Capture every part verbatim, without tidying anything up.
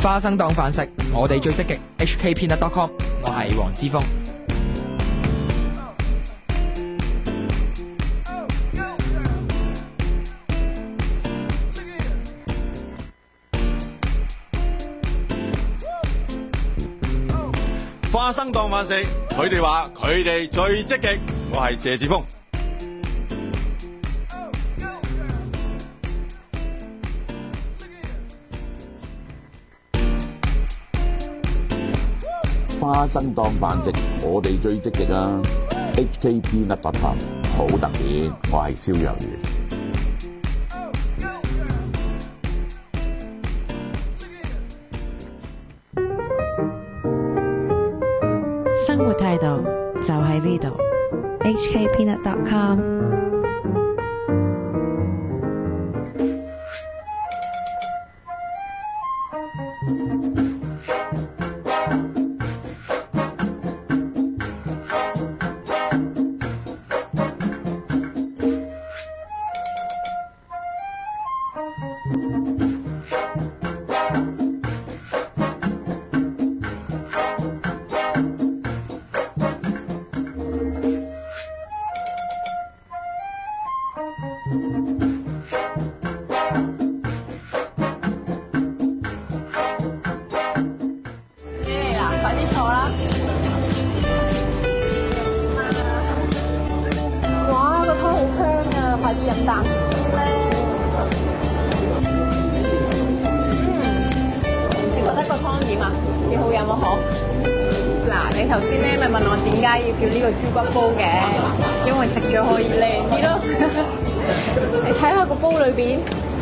花生當飯食，我哋最積極 H K Peanut dot com， 我係黃之鋒。 花生當飯食，佢哋話佢哋最積極，我係謝志峰。 花生當飯食，我哋最積極啊 ！H K Peanut dot com 好特別，我係蕭若元。 生活態度就喺呢度 H K Peanut dot com。 頭先咧咪問我點解要叫呢個豬骨煲嘅，因為食咗可以靚啲咯。你睇下個煲裏邊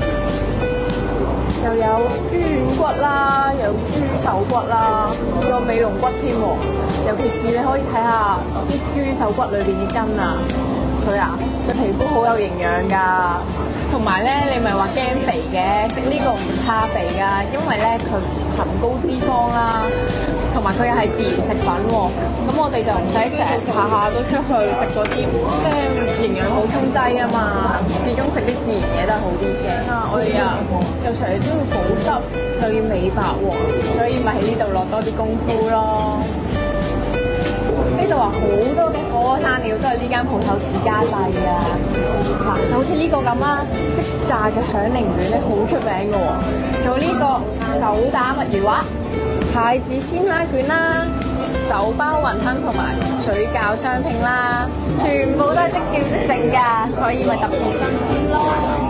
又有豬軟骨啦，又有豬手骨啦，有尾龍骨添喎。尤其是你可以睇下啲豬手骨裏邊啲筋啊，佢啊個皮膚好有營養㗎。同埋咧，你咪話驚肥嘅，食呢個唔怕肥㗎，因為咧佢含高脂肪啦。同埋佢又係自然食品喎，咁我哋就唔使成日下下都出去食嗰啲即係營養補充劑啊嘛，始終食啲自然嘢都係好啲嘅。啊，我哋啊又成日都要保濕，又要美白喎，所以咪喺呢度落多啲功夫咯。呢度話好多嘅火鍋生料都係呢間鋪頭自家製啊，嗱就好似呢個咁啊，即炸嘅響鈴卷咧好出名嘅喎，仲有呢個手打墨魚滑。太子鮮蝦卷啦，手包雲吞同埋水餃雙拼啦，全部都係即叫即整㗎，所以咪特別新鮮咯。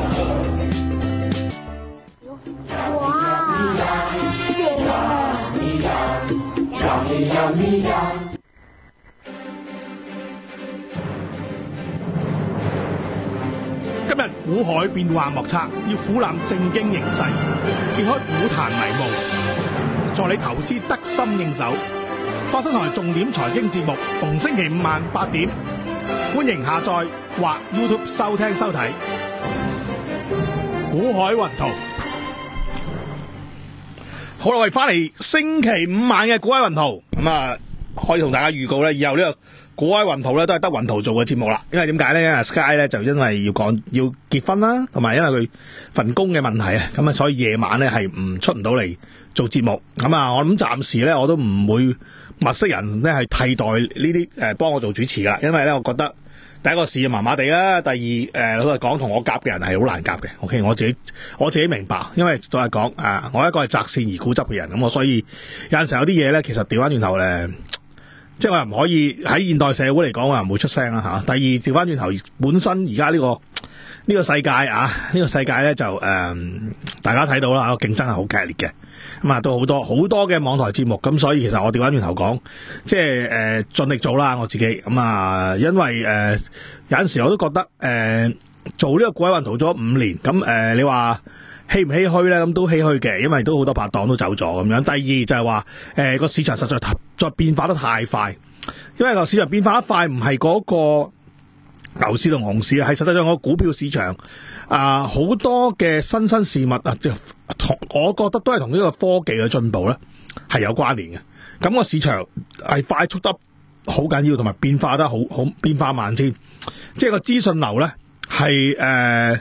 哇！正啊！ 今日股海變幻莫測，要俯覽正經形勢，揭開股壇迷霧。助你投資得心應手，花生台重點財經節目，逢星期五晚八點，歡迎下載或 YouTube 收聽收睇。股海雲圖，好啦，我哋翻嚟星期五晚嘅股海雲圖，咁啊，可以同大家預告咧，以後呢個股海雲圖咧都係得雲圖做嘅節目啦。因為點解咧？因為 Sky 咧就因為要講要結婚啦，同埋因為佢份工嘅問題啊，咁啊，所以夜晚咧係唔出唔到嚟做節目。咁啊，我諗暫時咧我都唔會物色人咧係替代呢啲誒幫我做主持噶，因為咧我覺得第一個市麻麻地啦，第二誒老實講同我夾嘅人係好難夾嘅。OK， 我自己我自己明白，因為再講啊，我一個係擇善而固執嘅人，咁我所以有陣時候有啲嘢咧，其實調翻轉頭咧。即係我又唔可以喺現代社會嚟講，我又唔會出聲啦吓。第二調翻轉頭，本身而家呢個呢、呢個世界啊，呢、呢個世界咧就誒、呃，大家睇到啦，競爭係好劇烈嘅，咁啊都好多好多嘅網台節目，咁所以其實我調翻轉頭講，即係誒盡力做啦，我自己咁啊，因為誒、呃、有陣時我都覺得誒、呃、做呢個股海雲圖咗五年，咁誒、呃、你話。唏唔唏噓咧？咁都唏噓嘅，因為都好多拍檔都走咗咁樣。第二就係話，誒、呃、個市場實在再變化得太快，因為個市場變化得快，唔係嗰個牛市同熊市啊，係實際上個股票市場啊，好、呃、多嘅新新事物啊，同我覺得都係同呢個科技嘅進步咧係有關聯嘅。咁、那個市場係快速得好緊要，同埋變化得好好變化萬千，即係個資訊流咧係誒。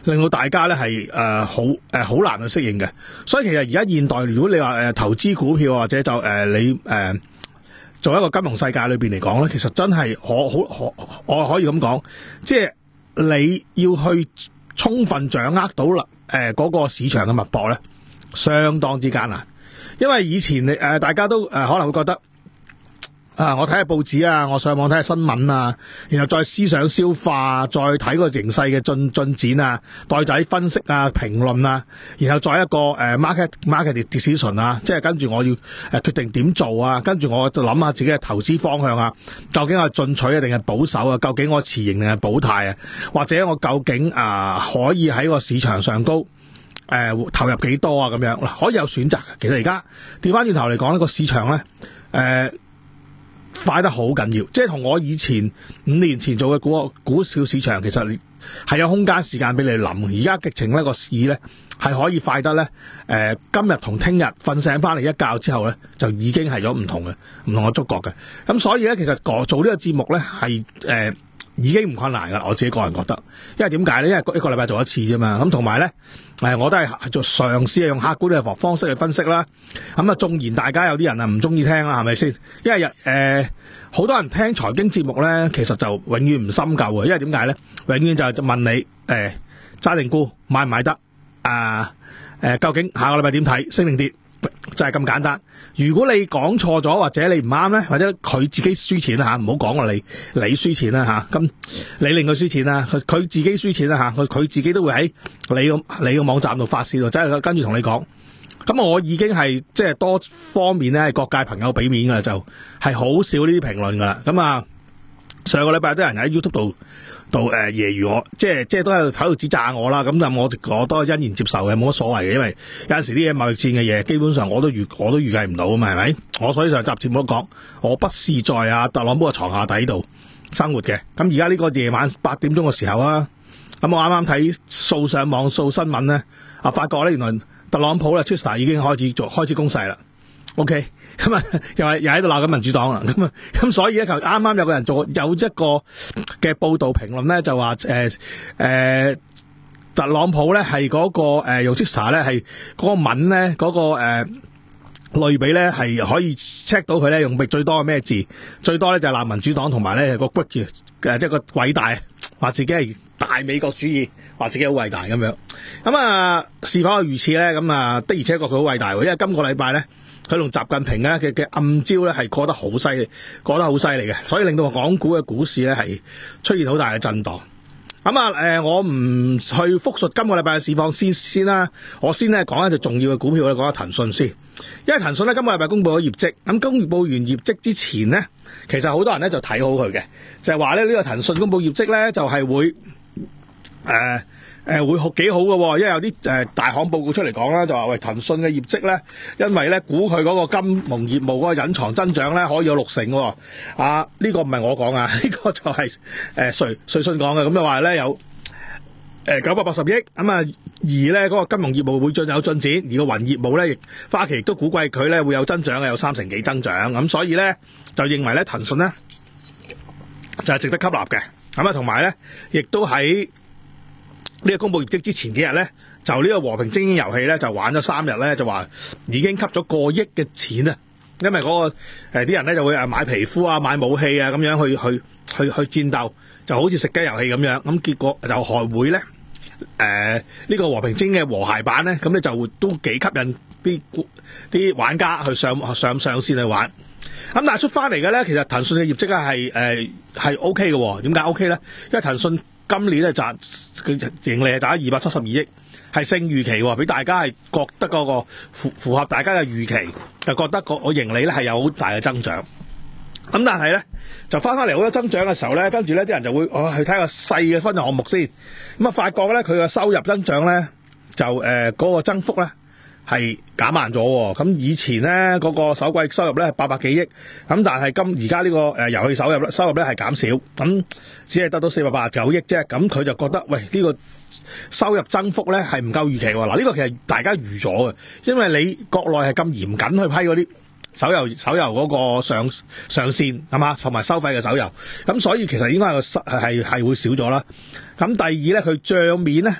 令到大家咧係誒好誒好難去適應嘅。所以其實而家現代，如果你話誒、呃、投資股票或者就誒、呃、你誒、呃、做一個金融世界裏邊嚟講咧，其實真係可好可我可以咁講，即係你要去充分掌握到啦誒嗰個市場嘅脈搏咧，相當之艱難。因為以前你誒、呃、大家都誒、呃、可能會覺得。啊！我睇下報紙啊，我上網睇下新聞啊，然後再思想消化，再睇個形勢嘅進進展啊，再睇分析啊、評論啊，然後再一個誒、呃、market market decision 啊，即係跟住我要誒、呃、決定點做啊，跟住我就諗下自己嘅投資方向啊，究竟我係進取啊定係保守啊？究竟我持盈定係保泰啊？或者我究竟啊、呃、可以喺個市場上高誒、呃、投入幾多啊？咁樣嗱，可以有選擇嘅。其實而家調翻轉頭嚟講呢個市場咧誒。呃快得好緊要，即係同我以前五年前做嘅股股票市場，其實係有空間時間俾你諗。而家劇情呢個市咧係可以快得咧，誒、呃、今日同聽日瞓醒翻嚟一覺之後咧，就已經係咗唔同嘅唔同嘅觸覺嘅。咁所以咧，其實做呢個節目咧係誒已經唔困難噶，我自己個人覺得。因為點解咧？因為一個禮拜做一次啫嘛。咁同埋咧，誒我都係做嘗試用客觀嘅方式去分析啦。咁啊，縱然大家有啲人啊唔中意聽啦，係咪先？因為誒好、呃、多人聽財經節目咧，其實就永遠唔深究嘅。因為點解咧？永遠就問你誒揸定沽買唔買得啊？誒、呃、究竟下個禮拜點睇升定跌？就係咁簡單。如果你講錯咗或者你唔啱咧，或者佢自己輸錢啦吓，唔好講我你你輸錢啦吓，咁你令佢輸錢啦，佢佢自己輸錢啦吓，佢佢自己都會喺你個你個網站度發泄度，即係跟住同你講。咁我已經係即係多方面咧，係各界朋友俾面噶啦，就係好少呢啲評論噶啦。咁啊，上個禮拜有啲人喺 YouTube 度度誒揶揄我，即係即係都喺度喺度指責我啦。咁就我我都欣然接受嘅，冇乜所謂嘅。因為有陣時啲嘢貿易戰嘅嘢，基本上我都預我都預計唔到啊嘛，係咪？我所以上集節目都講，我不是在啊特朗普嘅床下底度生活嘅。咁而家呢個夜晚八點鐘嘅時候啊，咁我啱啱睇掃上網掃新聞咧，啊發覺咧原來特朗普咧 Twitter 已經開始做開始攻勢啦。OK。咁啊，又係又喺度鬧緊民主黨啦，咁啊，咁所以咧，就啱啱有個人做有一個嘅報道評論咧，就話誒誒，特朗普咧係嗰個誒用 Twitter 咧係嗰個文咧嗰個誒類比咧係可以 check 到佢咧用最多係咩字，最多咧就係鬧民主黨同埋咧個 great 嘅即係個偉大，話自己係大美國主義，話自己好偉大咁樣。咁啊，是否係如此咧？咁啊的而且確佢好偉大，因為今個禮拜咧。佢同習近平咧嘅嘅暗招咧係過得好犀利，過得好犀利嘅，所以令到港股嘅股市咧係出現好大嘅震盪。咁啊誒，我唔去複述今個禮拜嘅市況先先啦，我先咧講一隻重要嘅股票咧，講下騰訊先。因為騰訊咧今個禮拜公布咗業績，咁公布完業績之前咧，其實好多人咧就睇好佢嘅，就係話咧呢個騰訊公布業績咧就係會誒。呃誒、呃、會好幾好嘅，因為有啲誒、呃、大行報告出嚟講啦，就話喂騰訊嘅業績咧，因為咧估佢嗰個金融業務嗰個隱藏增長咧可以有六成喎。啊呢、這個唔係我講啊，呢、這個就係誒瑞瑞信講嘅，咁就話咧有誒九百八十億，咁啊而咧嗰、那個金融業務會進有進展，而個雲業務咧亦花旗亦都估計佢咧會有增長嘅，有三成幾增長，咁所以咧就認為咧騰訊咧就係、是、值得吸納嘅，咁啊同埋咧亦都喺呢個公布業績之前幾日咧，就呢個和平精英遊戲咧就玩咗三日咧，就話已經吸咗過億嘅錢啊！因為嗰、那個誒啲、呃、人咧就會誒買皮膚啊、買武器啊咁樣去去去去戰鬥，就好似食雞遊戲咁樣。咁結果就害會咧誒呢、呃這個和平精英嘅和諧版咧，咁咧就都幾吸引啲啲玩家去上上上線去玩。咁但係出翻嚟嘅咧，其實騰訊嘅業績咧係誒係 O K 嘅。點解 O K 咧？因為騰訊今年咧賺佢盈利係賺二百七十二億，係勝預期，俾大家係覺得嗰個符符合大家嘅預期，就覺得個我盈利咧係有好大嘅增長。咁但係咧就翻翻嚟好多增長嘅時候咧，跟住咧啲人就會哦去睇個細嘅分項目先，咁啊發覺咧佢嘅收入增長咧就誒嗰、呃那個增幅咧係減慢咗。咁以前咧嗰、那個首季收入咧係八百幾億，咁但係今而家呢個誒遊戲收入咧收入咧係減少，咁只係得到四百八十九億啫。咁佢就覺得喂呢、這個收入增幅咧係唔夠預期。嗱、這、呢個其實大家預咗嘅，因為你國內係咁嚴謹去批嗰啲手遊手遊嗰個上上線係嘛，同埋收費嘅手遊，咁所以其實應該係係係會少咗啦。咁第二咧佢賬面咧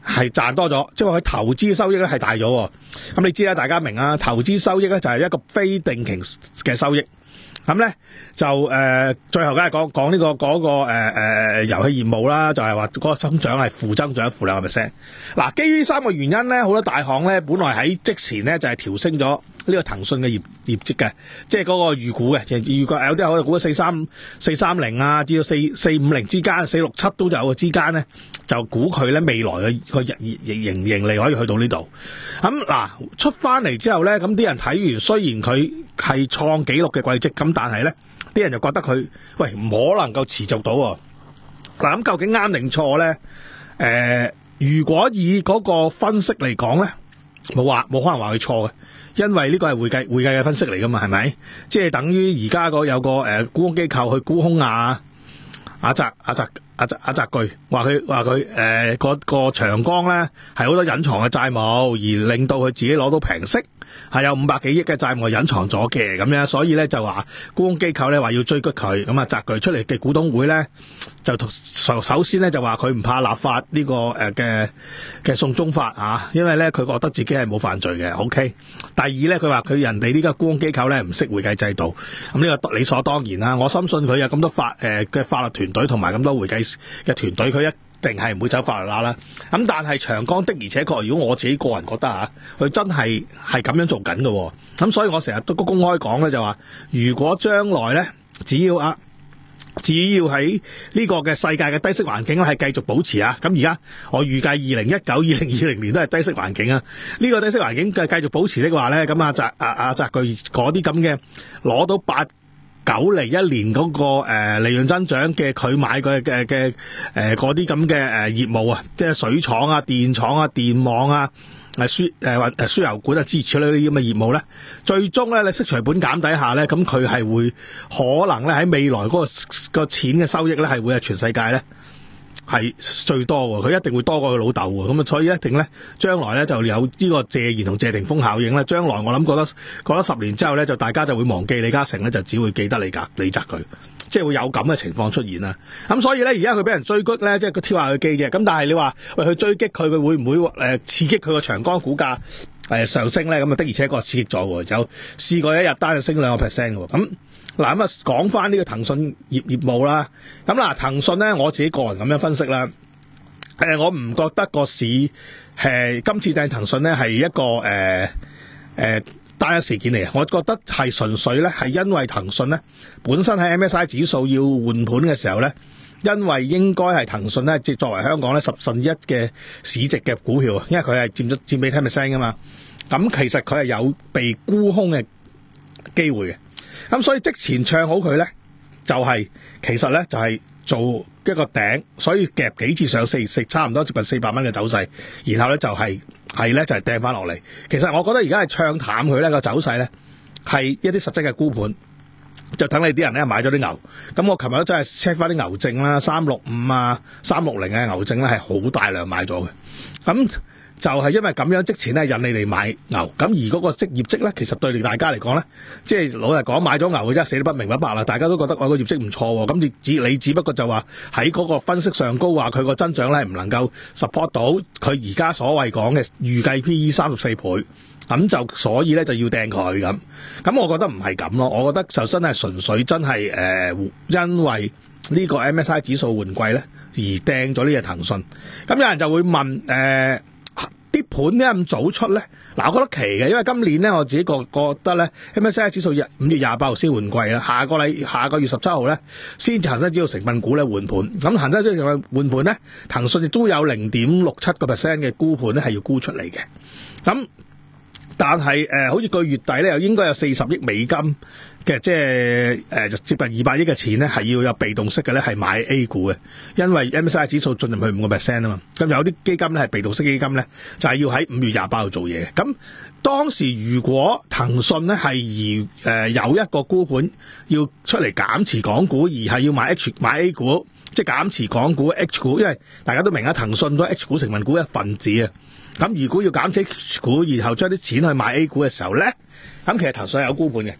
係賺多咗，即係話佢投資收益咧係大咗喎。咁你知啦，大家明啊，投資收益咧就係一個非定期嘅收益。咁咧就誒、呃，最後梗係講講呢個嗰、那個誒誒遊戲業務啦，就係話嗰個增長係負增長負兩個 percent。嗱，基於呢三個原因咧，好多大行咧本來喺即前咧就係調升咗呢個騰訊嘅業業績嘅，即係嗰個預估嘅，預估有啲可能估到四三四三零啊，至到四四五零之間，四六七都有嘅之間咧，就估佢咧未來嘅個盈盈盈利可以去到呢度。咁嗱出翻嚟之後咧，咁啲人睇完，雖然佢係創紀錄嘅季績，咁但係咧啲人就覺得佢喂唔可能夠持續到喎。嗱，咁究竟啱定錯咧？誒、呃，如果以嗰個分析嚟講咧，冇話冇可能話佢錯嘅。因為呢個係會計會計嘅分析嚟噶嘛，係咪？即係等於而家個有個誒沽空機構去沽空啊阿澤阿澤阿澤阿澤巨，話佢話佢誒個個長江咧係好多隱藏嘅債務，而令到佢自己攞到平息，係有五百幾億嘅債務隱藏咗嘅咁樣，所以咧就話沽空機構咧話要追擊佢，咁啊澤巨出嚟嘅股東會咧就首首先咧就話佢唔怕立法呢個誒嘅嘅送中法啊，因為咧佢覺得自己係冇犯罪嘅 ，OK。第二咧佢話佢人哋呢個沽空機構咧唔識會計制度，咁呢個理所當然啦。我深信佢有咁多法誒嘅、呃、法律團隊同埋咁多會計嘅團隊，佢一定係唔會走法律罅啦。咁但係長江的而且確，如果我自己個人覺得嚇，佢真係係咁樣做緊嘅。咁所以我成日都公開講咧，就話如果將來咧，只要啊，只要喺呢個嘅世界嘅低息環境咧係繼續保持啊，咁而家我預計二零一九、二零二零年都係低息環境啊。呢、這個低息環境繼繼續保持的話咧，咁啊澤啊啊澤巨嗰啲咁嘅攞到八九厘一年嗰、那個誒、呃、利潤增長嘅，佢買嘅嘅嘅誒嗰啲咁嘅誒業務啊，即係水廠啊、電廠啊、電網啊、誒輸誒或誒輸油管啊支持呢啲咁嘅業務咧，最終咧你息除本減底下咧，咁佢係會可能咧喺未來嗰、那個、那個錢嘅收益咧係會係全世界咧係最多喎，佢一定會多過佢老豆喎，咁啊所以一定咧將來咧就有呢個謝賢同謝霆鋒效應咧，將來我諗覺得覺得十年之後咧就大家就會忘記李嘉誠咧，就只會記得李格李澤鉅，即係會有咁嘅情況出現啦。咁所以咧而家佢俾人追擊咧，即係佢挑下佢機嘅，咁但係你話喂去追擊佢，佢會唔會誒刺激佢個長江股價誒上升咧？咁啊的而且確刺激咗喎，有試過一日單就升兩個 percent 喎，咁。嗱咁啊，講翻呢個騰訊業業務啦。咁嗱，騰訊咧，我自己個人咁樣分析啦。誒、呃，我唔覺得個市係、呃、今次掟騰訊咧係一個誒誒、呃、單一事件嚟嘅。我覺得係純粹咧係因為騰訊咧本身喺 M S I 指數要換盤嘅時候咧，因為應該係騰訊咧，即作為香港咧十分之一嘅市值嘅股票，因為佢係佔咗佔比十 percent 噶嘛。咁其實佢係有被沽空嘅機會嘅。咁所以即前唱好佢咧，就係、是、其實咧就係、是、做一個頂，所以夾幾次上四四差唔多接近四百蚊嘅走勢，然後咧就係係咧就係掟翻落嚟。其實我覺得而家係唱淡佢咧個走勢咧，係一啲實質嘅沽盤，就等你啲人咧買咗啲牛。咁我琴日真係 check 翻啲牛證啦，三六五啊、三六零嘅牛證咧係好大量買咗嘅。咁就係因為咁樣即前咧引你哋買牛，咁而嗰個職業績咧，其實對你大家嚟講咧，即係老實講買咗牛嘅真係死得不明不白啦，大家都覺得我個業績唔錯喎，咁你只你只不過就話喺嗰個分析上高話佢個增長咧唔能夠 support 到佢而家所謂講嘅預計 P E 三十四倍，咁就所以咧就要掟佢咁，咁我覺得唔係咁咯，我覺得就真係純粹真係誒、呃，因為呢個 M S I 指數換季咧而掟咗呢隻騰訊，咁有人就會問誒。呃啲盤咧咁早出咧，嗱我覺得奇嘅，因為今年咧我自己覺覺得咧 M S C I 指數五月廿八號先換季啦，下個禮下個月十七號咧先恒生指數成分股咧換盤，咁恒生指數換盤咧，騰訊亦都有零點六七個 percent 嘅沽盤咧係要沽出嚟嘅，咁但係誒、呃、好似個月底咧又應該有四十億美金嘅，即係誒接近二百億嘅錢咧係要有被動式嘅咧係買 A 股嘅，因為 M S C I 指數進入去五個 percent 啊嘛，咁有啲基金咧係被動式基金咧就係、是、要喺五月廿八號做嘢，咁當時如果騰訊咧係而誒有一個沽盤要出嚟減持港股，而係要買 H 買 A 股，即係減持港股 H 股，因為大家都明啊，騰訊都係 H 股成分股一份子啊。咁如果要減持 H 股，然後將啲錢去買 A 股嘅時候咧，咁其實騰訊係有沽盤嘅。咁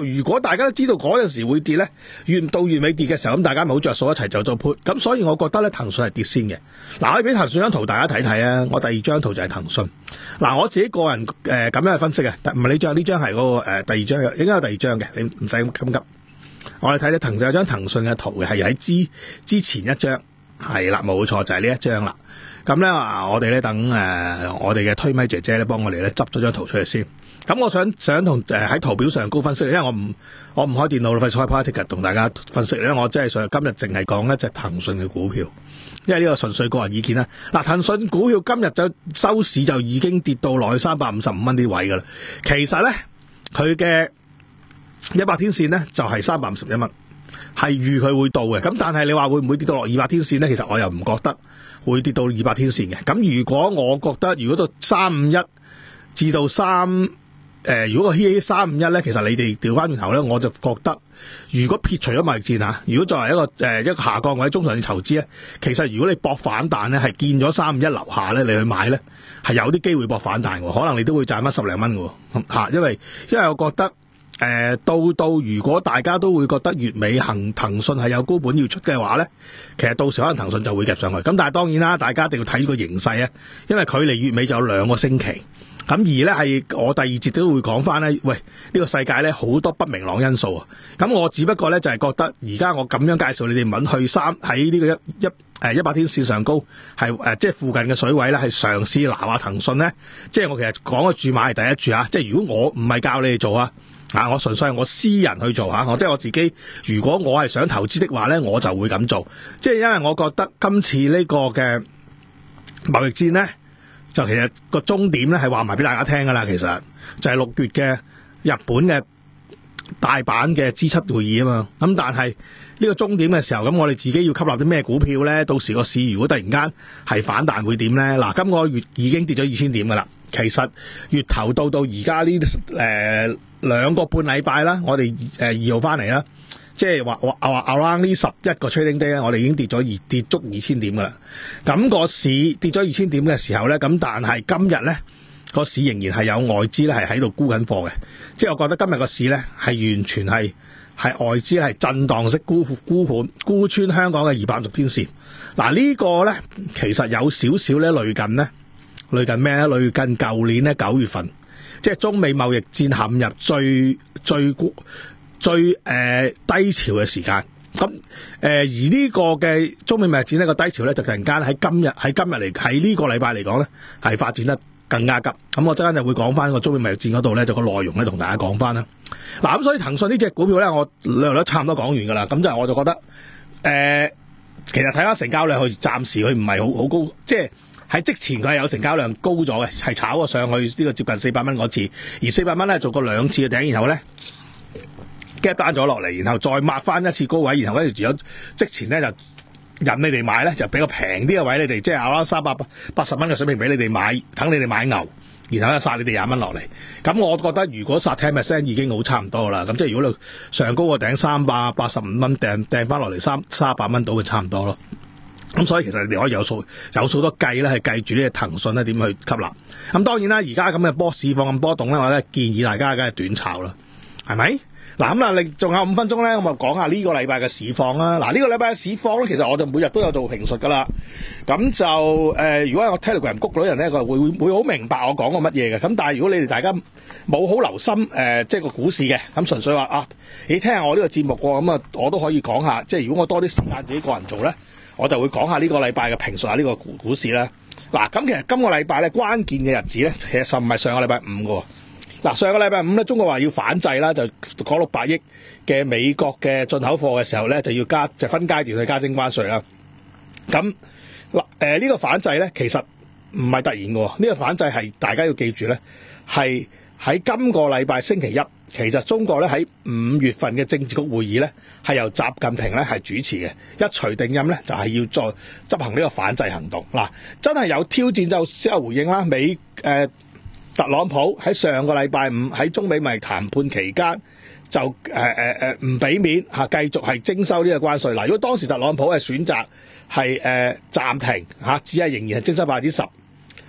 如果大家都知道嗰陣時會跌咧，月到月尾跌嘅時候，咁大家咪好着數一齊就做 put。咁所以我覺得咧，騰訊係跌先嘅。嗱，我哋俾騰訊張圖大家睇睇啊。我第二張圖就係騰訊。嗱，我自己個人誒咁、呃、樣去分析嘅，唔係呢張，呢張係嗰個誒、呃、第二張嘅，應該有第二張嘅，你唔使咁急。我哋睇睇騰訊有張騰訊嘅圖嘅，係喺之之前一張，係啦，冇錯就係、是、呢一張啦。咁咧啊，我哋咧等誒、呃、我哋嘅推咪姐姐咧幫我哋咧執咗張圖出嚟先。咁我想想同誒喺圖表上高分析，因為我唔我唔開電腦，費事開 party 同大家分析咧。我真係想今日淨係講一隻騰訊嘅股票，因為呢個純粹個人意見啦。嗱，騰訊股票今日就收市就已經跌到落去三百五十五蚊啲位噶啦。其實咧，佢嘅一百天線咧就係三百五十一蚊，係預佢會到嘅。咁但係你話會唔會跌到落二百天線咧？其實我又唔覺得會跌到二百天線嘅。咁如果我覺得如果到三五一至到三。誒、呃，如果個 H A 三五一咧，其實你哋調翻轉頭咧，我就覺得，如果撇除咗貿易戰嚇，如果作為一個誒、呃、一個下降或者中長線投資咧，其實如果你搏反彈咧，係見咗三五一樓下咧，你去買咧，係有啲機會搏反彈喎，可能你都會賺翻十零蚊喎嚇，因為因為我覺得誒、呃、到到如果大家都會覺得月尾行騰訊係有高本要出嘅話咧，其實到時可能騰訊就會夾上去。咁但係當然啦，大家一定要睇個形勢啊，因為距離月尾就有兩個星期。咁而咧係我第二節都會講翻咧，喂呢、呢個世界咧好多不明朗因素啊！咁我只不過咧就係、是、覺得而家我咁樣介紹你哋揾去三喺呢個一一誒一百天線上高係誒即係附近嘅水位咧，係嘗試拿下騰訊咧，即係我其實講嘅注碼係第一注啊！即係如果我唔係教你哋做啊，啊我純粹係我私人去做嚇，我即係我自己。如果我係想投資的話咧，我就會咁做。即係因為我覺得今次呢個嘅貿易戰咧。就其實個終點咧係話埋俾大家聽噶啦，其實就係六月嘅日本嘅大阪嘅 G 七會議啊嘛。咁但係呢個終點嘅時候，咁我哋自己要吸納啲咩股票咧？到時個市如果突然間係反彈會點咧？嗱，今個月已經跌咗二千點噶啦。其實月頭到到而家呢誒兩個半禮拜啦，我哋誒二號翻嚟啦。即係話話話 around 呢十一個 trading day 咧，我哋已經跌咗二跌足二千點噶啦。咁個市跌咗二千點嘅時候咧，咁但係今日咧個市仍然係有外資咧係喺度沽緊貨嘅。即係我覺得今日個市咧係完全係係外資係震盪式沽沽盤沽穿香港嘅二百五十天線。嗱、這個、呢個咧其實有少少咧類近咧類近咩咧？類近舊年咧九月份，即係中美貿易戰陷入最最沽。最誒、呃、低潮嘅時間，咁誒、呃、而呢個嘅中美貿易戰呢個低潮咧，就突然間喺今日喺今日嚟喺呢個禮拜嚟講咧，係發展得更加急。咁我陣間就會講翻個中美貿易戰嗰度咧，就個內容咧同大家講翻啦。嗱，咁所以騰訊呢隻股票咧，我略略差唔多講完噶啦。咁就我就覺得誒、呃，其實睇翻成交量，佢暫時佢唔係好好高，即係喺即前佢係有成交量高咗嘅，係炒過上去呢個接近四百蚊嗰次，而四百蚊咧做過兩次嘅頂，然後咧。gap 單咗落嚟，然後再抹翻一次高位，然後跟住有即前咧就引你哋買咧，就俾個平啲嘅位你哋，即係啱啱三百八十蚊嘅水平俾你哋買，等你哋買牛，然後咧殺你哋廿蚊落嚟。咁我覺得如果殺 ten percent 已經好差唔多啦。咁即係如果你上高個頂三百八十五蚊掟掟翻落嚟三三百蚊到嘅差唔多咯。咁所以其實你哋可以有數有數多計咧，係計住呢個騰訊咧點去吸納。咁當然啦，而家咁嘅波市況咁波動咧，我咧建議大家梗係短炒啦，係咪？嗱咁啊，你仲有五分鐘咧，我咪講下呢個禮拜嘅市況啦。嗱，呢個禮拜嘅市況咧，其實我就每日都有做評述噶啦。咁就誒、呃，如果有 Telegram 谷嗰啲人咧，佢會會好明白我講過乜嘢嘅。咁但係如果你哋大家冇好留心誒、呃，即係個股市嘅，咁純粹話啊，你聽下我呢個節目喎，咁啊，我都可以講下。即係如果我多啲時間自己個人做咧，我就會講下呢個禮拜嘅評述下呢個股股市啦。嗱，咁其實今個禮拜咧關鍵嘅日子咧，其實唔係上個禮拜五嘅。嗱，上個禮拜五咧，中國話要反制啦，就講六百億嘅美國嘅進口貨嘅時候咧，就要加就分階段去加徵關稅啦。咁嗱，誒呢個反制咧，其實唔係突然嘅，呢、這個反制係大家要記住咧，係喺今個禮拜星期一，其實中國咧喺五月份嘅政治局會議咧，係由習近平咧係主持嘅，一錘定音咧就係、是、要再執行呢個反制行動。嗱，真係有挑戰就先有回應啦，美誒。呃特朗普喺上個禮拜五喺中美貿易談判期間就誒誒誒唔俾面嚇，繼續係徵收呢個關稅。嗱，如果當時特朗普係選擇係誒暫停嚇，只係仍然係徵收百分之十，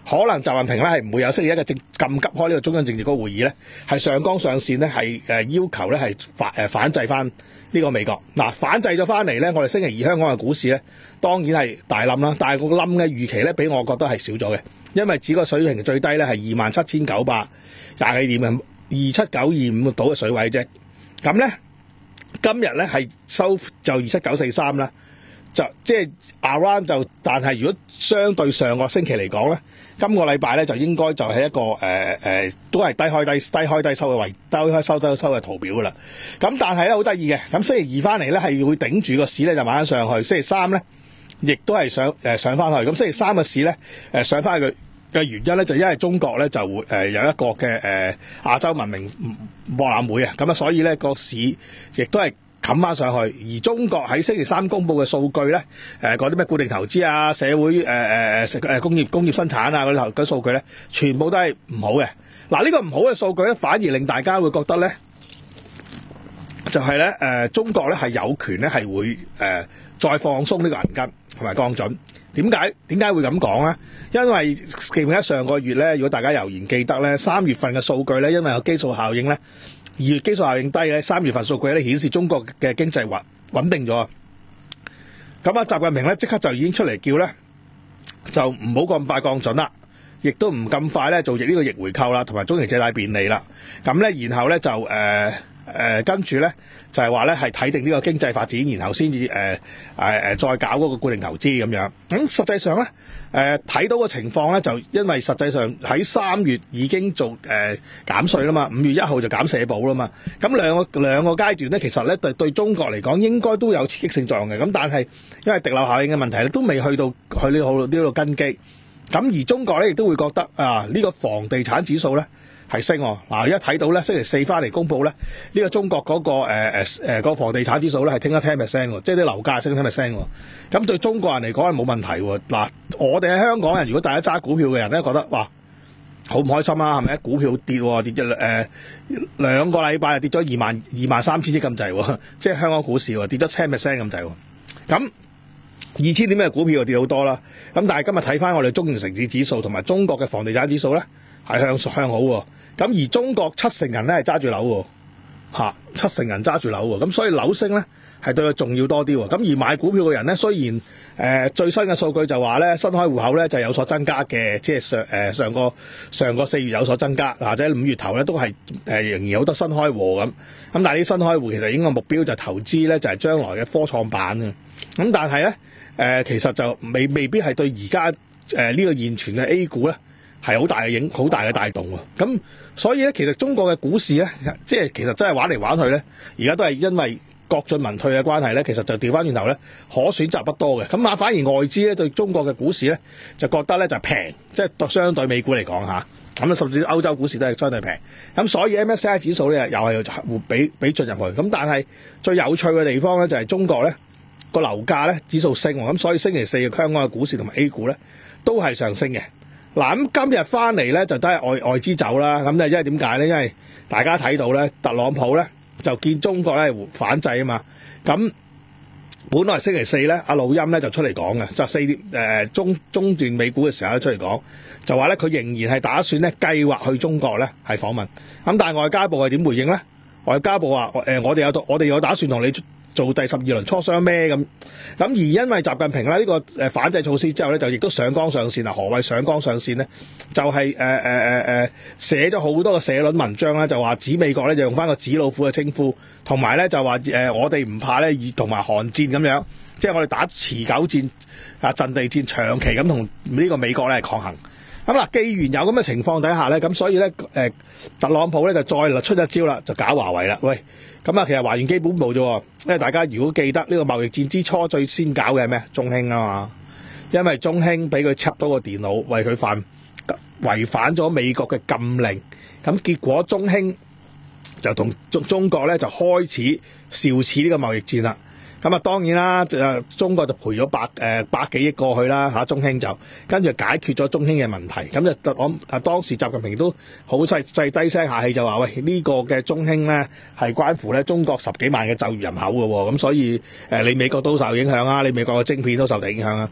可能習近平咧係唔會有星期一嘅政咁急開呢個中央政治局會議咧，係上綱上線咧係誒要求咧係反誒反制翻呢個美國。嗱、啊、反制咗翻嚟咧，我哋星期二香港嘅股市咧當然係大冧啦，但係個冧嘅預期咧比我覺得係少咗嘅，因為指個水平最低咧係二萬七千九百廿幾點嘅二七九二五度嘅水位啫。咁咧今日咧係收就二七九四三啦。就即係 around 就，但係如果相對上個星期嚟講咧，今個禮拜咧就應該就係一個誒誒、呃呃、都係低開低低開低收嘅位，低開收低收嘅圖表噶啦。咁但係咧好得意嘅，咁星期二翻嚟咧係會頂住個市咧就慢慢上去，星期三咧亦都係上誒、呃、上翻去。咁星期三嘅市咧誒、呃、上翻去嘅原因咧就因為中國咧就會誒、呃、有一個嘅誒、呃、亞洲文明博覽會啊，咁啊所以咧個市亦都係冚翻上去，而中國喺星期三公布嘅數據咧，誒嗰啲咩固定投資啊、社會誒誒誒誒工業工業生產啊嗰啲嗰啲數據咧，全部都係唔好嘅。嗱、這、呢個唔好嘅數據咧，反而令大家會覺得咧，就係咧誒中國咧係有權咧係會誒、呃、再放鬆呢個銀根同埋降準。點解點解會咁講咧？因為記唔記得上個月咧，如果大家猶然記得咧，三月份嘅數據咧，因為有基數效應咧。二月基數效應低咧，三月份數據咧顯示中國嘅經濟穩穩定咗。咁啊，習近平咧即刻就已經出嚟叫咧，就唔好咁快降準啦，亦都唔咁快咧做逆呢個逆回購啦，同埋中期借貸便利啦。咁咧，然後咧就誒誒、呃呃、跟住咧就係話咧係睇定呢個經濟發展，然後先至誒誒誒再搞嗰個固定投資咁樣。咁實際上咧。誒睇、呃、到嘅情況咧，就因為實際上喺三月已經做誒、呃、減稅啦嘛，五月一號就減社保啦嘛。咁兩個兩個階段咧，其實咧對對中國嚟講應該都有刺激性作用嘅。咁但係因為滴漏效應嘅問題咧，都未去到去呢度呢度根基。咁而中國咧亦都會覺得啊，呢、這個房地產指數咧係升喎。嗱、啊，一睇到咧星期四翻嚟公佈咧，呢、這個中國嗰、那個誒誒誒個房地產指數咧係升咗十 percent 喎，即係啲樓價升咗十 percent 喎。咁對中國人嚟講係冇問題喎。嗱、啊，我哋喺香港人，如果大家揸股票嘅人咧，覺得哇好唔開心啊，係咪？股票跌喎，跌咗誒兩個禮拜，跌咗二萬二萬三千億咁滯喎，即係香港股市喎，跌咗十 percent 咁滯喎。咁二千點嘅股票就跌好多啦。咁但係今日睇翻我哋中原城市指數同埋中國嘅房地產指數咧，係向向好喎。咁而中國七成人咧係揸住樓喎，嚇七成人揸住樓喎。咁所以樓升咧係對佢重要多啲喎。咁而買股票嘅人咧，雖然誒、呃、最新嘅數據就話咧新開戶口咧就有所增加嘅，即係上誒、呃、上個上個四月有所增加，或者五月頭咧都係誒、呃、仍然有好多新開戶咁。咁但係啲新開戶其實應該目標就係投資咧就係、是、將來嘅科創板嘅。咁但係咧誒其實就未未必係對而家誒呢個現存嘅 A 股咧係好大嘅影好大嘅帶動喎。咁所以咧，其實中國嘅股市咧，即係其實真係玩嚟玩去咧，而家都係因為國進民退嘅關係咧，其實就調翻轉頭咧，可選擇不多嘅。咁啊，反而外資咧對中國嘅股市咧，就覺得咧就平，即係相對美股嚟講嚇。咁啊，甚至歐洲股市都係相對平。咁所以 M S C I 指數咧又係俾俾進入去。咁但係最有趣嘅地方咧就係中國咧個樓價咧指數升，咁所以星期四嘅香港嘅股市同埋 A 股咧都係上升嘅。嗱，咁今日翻嚟咧就都係外外資走啦，咁就因為點解咧？因為大家睇到咧，特朗普咧就見中國咧反制啊嘛。咁本來星期四咧，阿魯欽咧就出嚟講嘅，就四點誒、呃、中中段美股嘅時候咧出嚟講，就話咧佢仍然係打算咧計劃去中國咧係訪問。咁但係外交部係點回應咧？外交部話誒、呃、我哋有我哋有打算同你做第十二輪磋商咩咁？咁而因為習近平咧呢個誒反制措施之後咧，就亦都上綱上線啊！何謂上綱上線咧？就係誒誒誒誒寫咗好多個社論文章啦，就話指美國咧就用翻個紙老虎嘅稱呼，同埋咧就話誒、呃、我哋唔怕咧，同埋韓戰咁樣，即係我哋打持久戰啊，陣地戰長期咁同呢個美國咧抗衡。咁嗱，既然有咁嘅情況底下咧，咁所以咧，誒、呃，特朗普咧就再出一招啦，就搞華為啦。喂，咁啊，其實還原基本步啫，因為大家如果記得呢個貿易戰之初最先搞嘅係咩？中興啊嘛，因為中興俾佢插到個電腦，為佢犯違反咗美國嘅禁令，咁結果中興就同中中國咧就開始肇始呢個貿易戰啦。咁啊，當然啦，誒中國就賠咗百誒百幾億過去啦嚇，中興就跟住解決咗中興嘅問題。咁就特朗啊當時習近平都好細細低聲下氣就話：喂，呢個嘅中興咧係關乎咧中國十幾萬嘅就業人口嘅喎，咁所以誒你美國都受影響啊，你美國嘅晶片都受影響啊。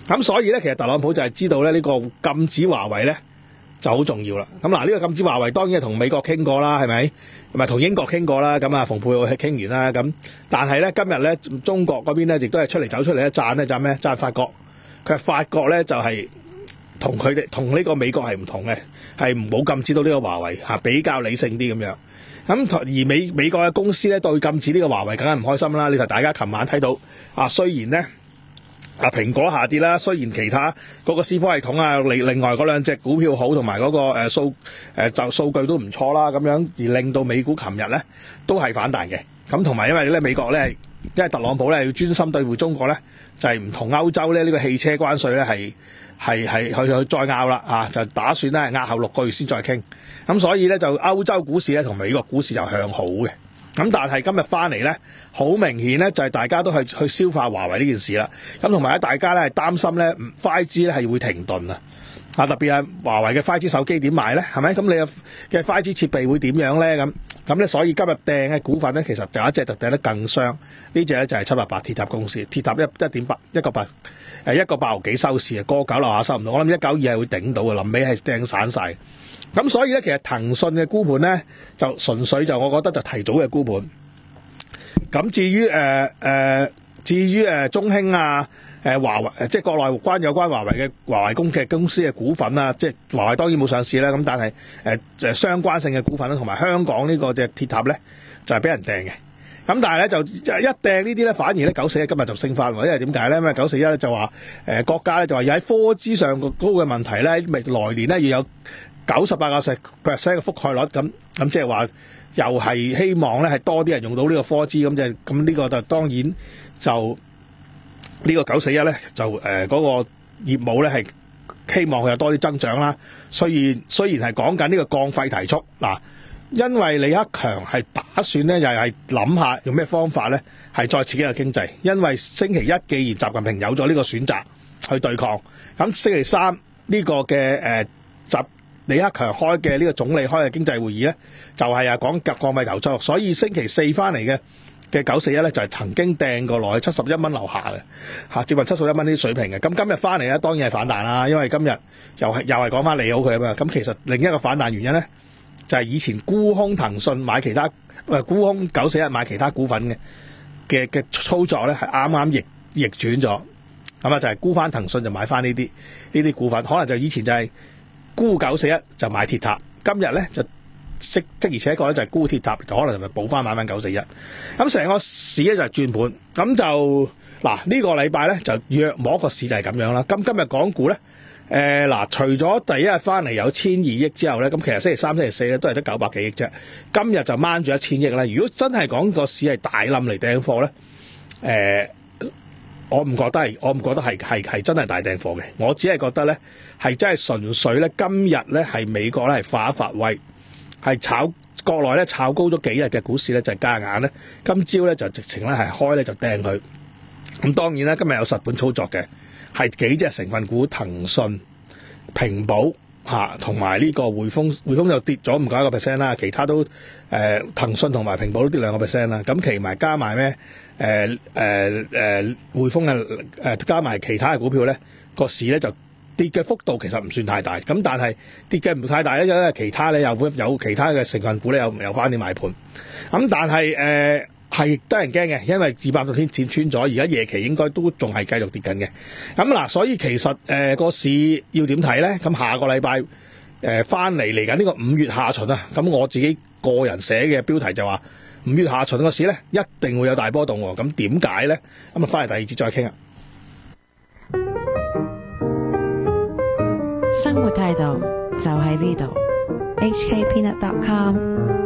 咁所以咧，其實特朗普就係知道咧呢個禁止華為咧就好重要啦。咁嗱，呢個禁止華為當然係同美國傾過啦，係咪？同埋同英國傾過啦。咁啊，蓬佩奧係傾完啦。咁但係咧今日咧中國嗰邊咧亦都係出嚟走出嚟一讚咧，讚咩？讚法國。佢係法國咧就係同佢哋同呢個美國係唔同嘅，係唔好禁止到呢個華為嚇，比較理性啲咁樣。咁而美美國嘅公司咧對禁止呢個華為梗係唔開心啦。你睇大家琴晚睇到啊，雖然咧啊蘋果下跌啦，雖然其他嗰個思科系統啊，另另外嗰兩隻股票好，同埋嗰個誒數誒就數據都唔錯啦，咁樣而令到美股琴日咧都係反彈嘅。咁同埋因為咧美國咧，因為特朗普咧要專心對付中國咧，就係唔同歐洲咧呢個汽車關稅咧係。係係去去再拗啦啊！就打算咧押後六個月先再傾，咁所以咧就歐洲股市咧同美國股市就向好嘅。咁但係今日翻嚟咧，好明顯咧就係大家都係去消化華為呢件事啦。咁同埋咧大家咧係擔心咧 五 G 咧係會停頓啊！啊特別係華為嘅 五 G 手機點賣咧？係咪？咁你嘅 五 G 設備會點樣咧？咁咁咧所以今日掟嘅股份咧，其實就有一隻就掟得更傷。呢隻咧就係七八八鐵塔公司，鐵塔一一點八一個八。誒一個八毫幾收市啊，個九樓下收唔到，我諗一九二係會頂到嘅，臨尾係掟散晒。咁所以咧，其實騰訊嘅沽盤咧，就純粹就我覺得就提早嘅沽盤。咁至於誒誒、呃呃，至於誒中興啊，誒華為誒即係國內關有關華為嘅華為公嘅公司嘅股份啊，即係華為當然冇上市啦，咁但係誒誒相關性嘅股份啦，同埋香港呢個隻鐵塔咧，就係、是、俾人掟嘅。咁但係咧就一掟呢啲咧，反而咧九四一今日就升翻喎，因為點解咧？因為九四一咧就話誒、呃、國家咧就話要喺科資上個高嘅問題咧，未來年咧要有九十八個 percent 嘅覆蓋率，咁咁即係話又係希望咧係多啲人用到呢個科資，咁就咁呢個就當然就呢、這個九四一咧就誒嗰、呃那個業務咧係希望佢有多啲增長啦。雖然雖然係講緊呢個降費提速嗱。因為李克強係打算咧，又係諗下用咩方法咧，係再刺激個經濟。因為星期一既然習近平有咗呢個選擇去對抗，咁星期三呢個嘅誒習李克強開嘅呢個總理開嘅經濟會議咧，就係啊講降費提速，所以星期四翻嚟嘅嘅九四一咧就係曾經掟過落去七十一蚊樓下嘅嚇，接近七十一蚊啲水平嘅。咁今日翻嚟咧當然係反彈啦，因為今日又係又係講翻利好佢啊嘛。咁其實另一個反彈原因咧，就係以前沽空騰訊買其他，誒沽空九四一買其他股份嘅嘅嘅操作咧，係啱啱逆逆轉咗，咁啊就係沽翻騰訊就買翻呢啲呢啲股份，可能就以前就係沽九四一就買鐵塔，今日咧就即即而且確咧就係沽鐵塔，就可能就補翻買翻九四一，咁成個市咧就係轉盤，咁就嗱呢個禮拜咧就約摸個市就係咁樣啦。咁今日港股咧。誒嗱、呃，除咗第一日翻嚟有千二億之後咧，咁其實星期三、星期四咧都係得九百幾億啫。今日就掹住一千億啦。如果真係講個市係大冧嚟掟貨咧，誒、呃，我唔覺得係，我唔覺得係係係真係大掟貨嘅。我只係覺得咧係真係純粹咧，今日咧係美國咧係發一發威，係炒國內咧炒高咗幾日嘅股市咧就係加硬咧，今朝咧就直情咧係開咧就掟佢。咁當然啦，今日有實盤操作嘅。係幾隻成分股，騰訊、平保嚇，同埋呢個匯豐，匯豐就跌咗唔夠一個 percent 啦，其他都誒、呃、騰訊同埋平保都跌兩個 percent 啦。咁其埋加埋咩誒誒誒匯豐嘅誒、呃、加埋其他嘅股票咧，個市咧就跌嘅幅度其實唔算太大。咁但係跌嘅唔太大咧，因為其他咧有有其他嘅成分股咧有有翻啲買盤。咁但係誒。呃係得人驚嘅，因為二百六天線穿咗，而家夜期應該都仲係繼續跌緊嘅。咁嗱，所以其實誒個、呃、市要點睇咧？咁下個禮拜誒翻嚟嚟緊呢個五月下旬啊，咁我自己個人寫嘅標題就話五月下旬個市咧一定會有大波動喎。咁點解咧？咁啊翻嚟第二節再傾啊。 生活態度就喺呢度。 H K Peanut dot com